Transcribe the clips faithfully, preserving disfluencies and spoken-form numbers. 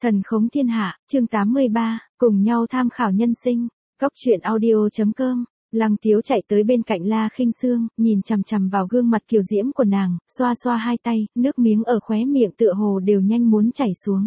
Thần khống thiên hạ, chương tám mươi ba, cùng nhau tham khảo nhân sinh. Cóc truyện audio.com. Lăng Tiếu chạy tới bên cạnh La Khinh Sương, nhìn chằm chằm vào gương mặt kiều diễm của nàng, xoa xoa hai tay, nước miếng ở khóe miệng tựa hồ đều nhanh muốn chảy xuống.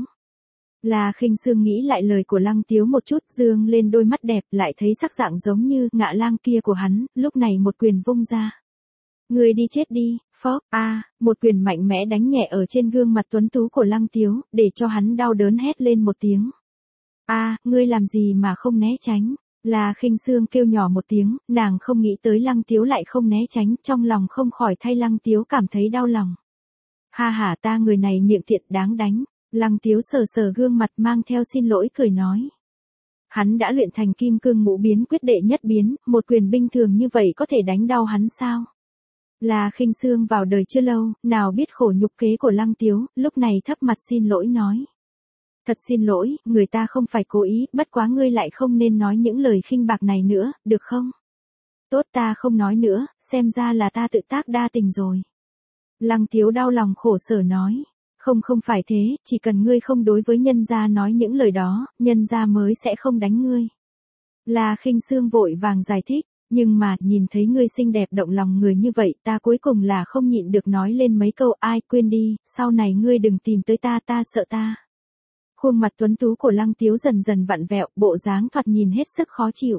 La Khinh Sương nghĩ lại lời của Lăng Tiếu một chút, dương lên đôi mắt đẹp, lại thấy sắc dạng giống như ngạ lang kia của hắn, lúc này một quyền vung ra. Người đi chết đi, phốc, a, à, một quyền mạnh mẽ đánh nhẹ ở trên gương mặt tuấn tú của Lăng Tiếu, để cho hắn đau đớn hét lên một tiếng. A, à, ngươi làm gì mà không né tránh? La Khinh Sương kêu nhỏ một tiếng, nàng không nghĩ tới Lăng Tiếu lại không né tránh, trong lòng không khỏi thay Lăng Tiếu cảm thấy đau lòng. Ha ha, ta người này miệng tiện đáng đánh. Lăng Tiếu sờ sờ gương mặt mang theo xin lỗi cười nói. Hắn đã luyện thành kim cương ngũ biến quyết đệ nhất biến, một quyền binh thường như vậy có thể đánh đau hắn sao? La Khinh Sương vào đời chưa lâu, nào biết khổ nhục kế của Lăng Tiếu, lúc này thấp mặt xin lỗi nói. Thật xin lỗi, người ta không phải cố ý, bất quá ngươi lại không nên nói những lời khinh bạc này nữa, được không? Tốt, ta không nói nữa, xem ra là ta tự tác đa tình rồi. Lăng Tiếu đau lòng khổ sở nói. Không không phải thế, chỉ cần ngươi không đối với nhân gia nói những lời đó, nhân gia mới sẽ không đánh ngươi. La Khinh Sương vội vàng giải thích. Nhưng mà, nhìn thấy ngươi xinh đẹp động lòng người như vậy, ta cuối cùng là không nhịn được nói lên mấy câu, ai quên đi, sau này ngươi đừng tìm tới ta, ta sợ ta. Khuôn mặt tuấn tú của Lăng Tiếu dần dần vặn vẹo, bộ dáng thoạt nhìn hết sức khó chịu.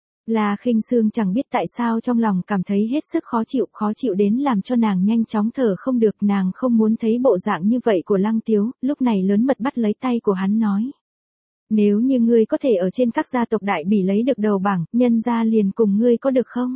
La Khinh Sương chẳng biết tại sao trong lòng cảm thấy hết sức khó chịu, khó chịu đến làm cho nàng nhanh chóng thở không được, nàng không muốn thấy bộ dạng như vậy của Lăng Tiếu, lúc này lớn mật bắt lấy tay của hắn nói. Nếu như ngươi có thể ở trên các gia tộc đại bỉ lấy được đầu bảng, nhân gia liền cùng ngươi có được không?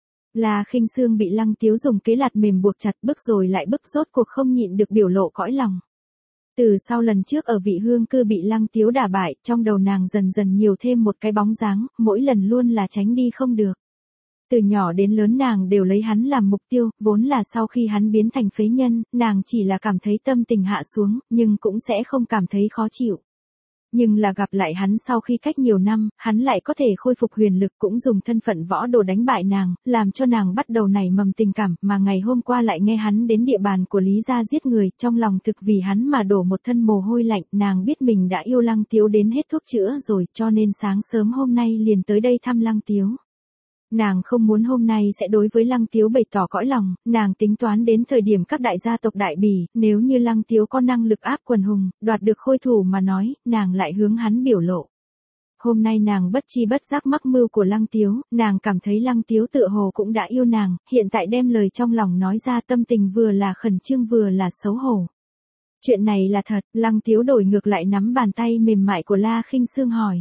La Khinh Sương bị Lăng Tiếu dùng kế lạt mềm buộc chặt, bức rồi lại bức, rốt cuộc không nhịn được biểu lộ cõi lòng. Từ sau lần trước ở Vị Hương Cư bị Lăng Tiếu đả bại, trong đầu nàng dần dần nhiều thêm một cái bóng dáng, mỗi lần luôn là tránh đi không được. Từ nhỏ đến lớn nàng đều lấy hắn làm mục tiêu, vốn là sau khi hắn biến thành phế nhân, nàng chỉ là cảm thấy tâm tình hạ xuống, nhưng cũng sẽ không cảm thấy khó chịu. Nhưng là gặp lại hắn sau khi cách nhiều năm, hắn lại có thể khôi phục huyền lực, cũng dùng thân phận võ đồ đánh bại nàng, làm cho nàng bắt đầu nảy mầm tình cảm, mà ngày hôm qua lại nghe hắn đến địa bàn của Lý gia giết người, trong lòng thực vì hắn mà đổ một thân mồ hôi lạnh, nàng biết mình đã yêu Lăng Tiếu đến hết thuốc chữa rồi, cho nên sáng sớm hôm nay liền tới đây thăm Lăng Tiếu. Nàng không muốn hôm nay sẽ đối với Lăng Tiếu bày tỏ cõi lòng, nàng tính toán đến thời điểm các đại gia tộc đại bỉ, nếu như Lăng Tiếu có năng lực áp quần hùng, đoạt được khôi thủ mà nói, nàng lại hướng hắn biểu lộ. Hôm nay nàng bất chi bất giác mắc mưu của Lăng Tiếu, nàng cảm thấy Lăng Tiếu tựa hồ cũng đã yêu nàng, hiện tại đem lời trong lòng nói ra, tâm tình vừa là khẩn trương vừa là xấu hổ. Chuyện này là thật, Lăng Tiếu đổi ngược lại nắm bàn tay mềm mại của La Khinh Sương hỏi.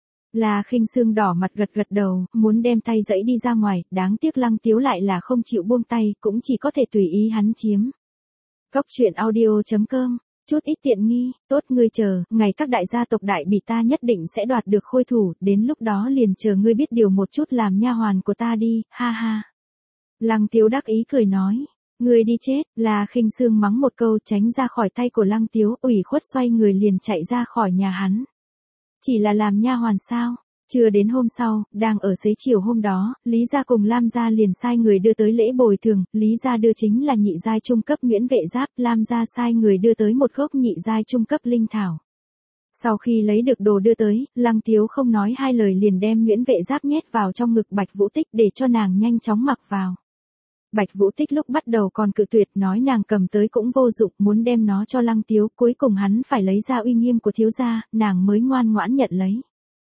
La Khinh Sương đỏ mặt gật gật đầu, muốn đem tay giãy đi ra ngoài, đáng tiếc Lăng Tiếu lại là không chịu buông tay, cũng chỉ có thể tùy ý hắn chiếm. Cóc truyện audio.com, chút ít tiện nghi, tốt ngươi chờ, ngày các đại gia tộc đại bỉ ta nhất định sẽ đoạt được khôi thủ, đến lúc đó liền chờ ngươi biết điều một chút làm nha hoàn của ta đi, ha ha. Lăng Tiếu đắc ý cười nói. Ngươi đi chết, La Khinh Sương mắng một câu tránh ra khỏi tay của Lăng Tiếu, ủy khuất xoay người liền chạy ra khỏi nhà hắn. Chỉ là làm nha hoàn sao? Chưa đến hôm sau, đang ở xế chiều hôm đó, Lý gia cùng Lam gia liền sai người đưa tới lễ bồi thường, Lý gia đưa chính là nhị giai trung cấp Nguyễn Vệ Giáp, Lam gia sai người đưa tới một gốc nhị giai trung cấp linh thảo. Sau khi lấy được đồ đưa tới, Lăng Tiếu không nói hai lời liền đem Nguyễn Vệ Giáp nhét vào trong ngực Bạch Vũ Tích để cho nàng nhanh chóng mặc vào. Bạch Vũ Tích lúc bắt đầu còn cự tuyệt, nói nàng cầm tới cũng vô dụng, muốn đem nó cho Lăng Tiếu, cuối cùng hắn phải lấy ra uy nghiêm của thiếu gia, nàng mới ngoan ngoãn nhận lấy.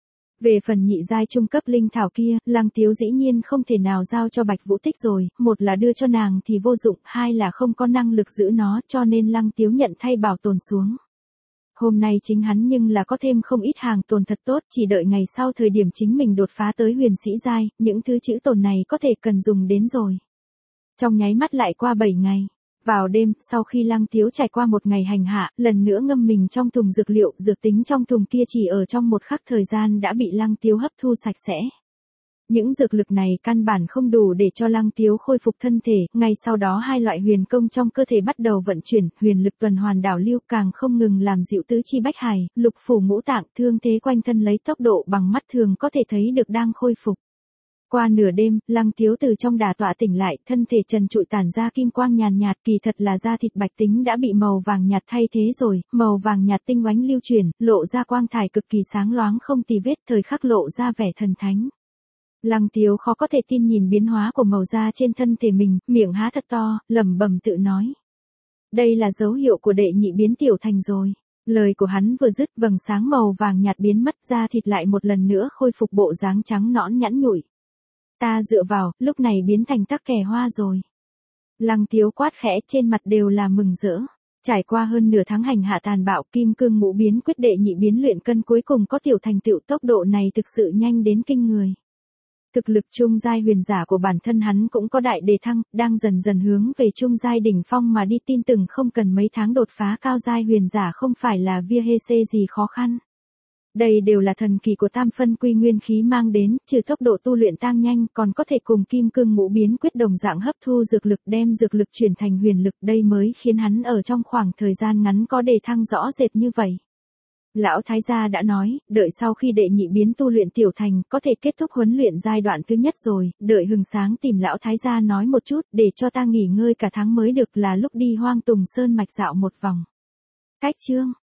Về phần nhị giai trung cấp linh thảo kia, Lăng Tiếu dĩ nhiên không thể nào giao cho Bạch Vũ Tích rồi, một là đưa cho nàng thì vô dụng, hai là không có năng lực giữ nó, cho nên Lăng Tiếu nhận thay bảo tồn xuống. Hôm nay chính hắn nhưng là có thêm không ít hàng tồn thật tốt, chỉ đợi ngày sau thời điểm chính mình đột phá tới huyền sĩ giai, những thứ chữ tồn này có thể cần dùng đến rồi. Trong nháy mắt lại qua bảy ngày. Vào đêm, sau khi Lăng Tiếu trải qua một ngày hành hạ, lần nữa ngâm mình trong thùng dược liệu, dược tính trong thùng kia chỉ ở trong một khắc thời gian đã bị Lăng Tiếu hấp thu sạch sẽ. Những dược lực này căn bản không đủ để cho Lăng Tiếu khôi phục thân thể, ngay sau đó hai loại huyền công trong cơ thể bắt đầu vận chuyển, huyền lực tuần hoàn đảo lưu càng không ngừng làm dịu tứ chi bách hải, lục phủ ngũ tạng, thương thế quanh thân lấy tốc độ bằng mắt thường có thể thấy được đang khôi phục. Qua nửa đêm, Lăng Tiếu từ trong đả tọa tỉnh lại, thân thể trần trụi tản ra kim quang nhàn nhạt, kỳ thật là da thịt bạch tính đã bị màu vàng nhạt thay thế rồi, màu vàng nhạt tinh oánh lưu chuyển, lộ ra quang thải cực kỳ sáng loáng không tì vết, thời khắc lộ ra vẻ thần thánh. Lăng Tiếu khó có thể tin nhìn biến hóa của màu da trên thân thể mình, miệng há thật to, lẩm bẩm tự nói. Đây là dấu hiệu của đệ nhị biến tiểu thành rồi. Lời của hắn vừa dứt, vầng sáng màu vàng nhạt biến mất, da thịt lại một lần nữa khôi phục bộ dáng trắng nõn nhẵn nhụi. Ta dựa vào, lúc này biến thành tắc kè hoa rồi. Lăng Tiếu quát khẽ, trên mặt đều là mừng rỡ. Trải qua hơn nửa tháng hành hạ tàn bạo, kim cương ngũ biến quyết đệ nhị biến luyện cân cuối cùng có tiểu thành tựu, tốc độ này thực sự nhanh đến kinh người. Thực lực trung giai huyền giả của bản thân hắn cũng có đại đề thăng, đang dần dần hướng về trung giai đỉnh phong mà đi, tin tưởng không cần mấy tháng đột phá cao giai huyền giả không phải là via hê xê gì khó khăn. Đây đều là thần kỳ của tam phân quy nguyên khí mang đến, trừ tốc độ tu luyện tăng nhanh còn có thể cùng kim cương ngũ biến quyết đồng dạng hấp thu dược lực, đem dược lực chuyển thành huyền lực, đây mới khiến hắn ở trong khoảng thời gian ngắn có đề thăng rõ rệt như vậy. Lão Thái gia đã nói, đợi sau khi đệ nhị biến tu luyện tiểu thành, có thể kết thúc huấn luyện giai đoạn thứ nhất rồi, đợi hừng sáng tìm Lão Thái gia nói một chút, để cho ta nghỉ ngơi cả tháng mới được, là lúc đi Hoang Tùng Sơn mạch dạo một vòng. Cách chương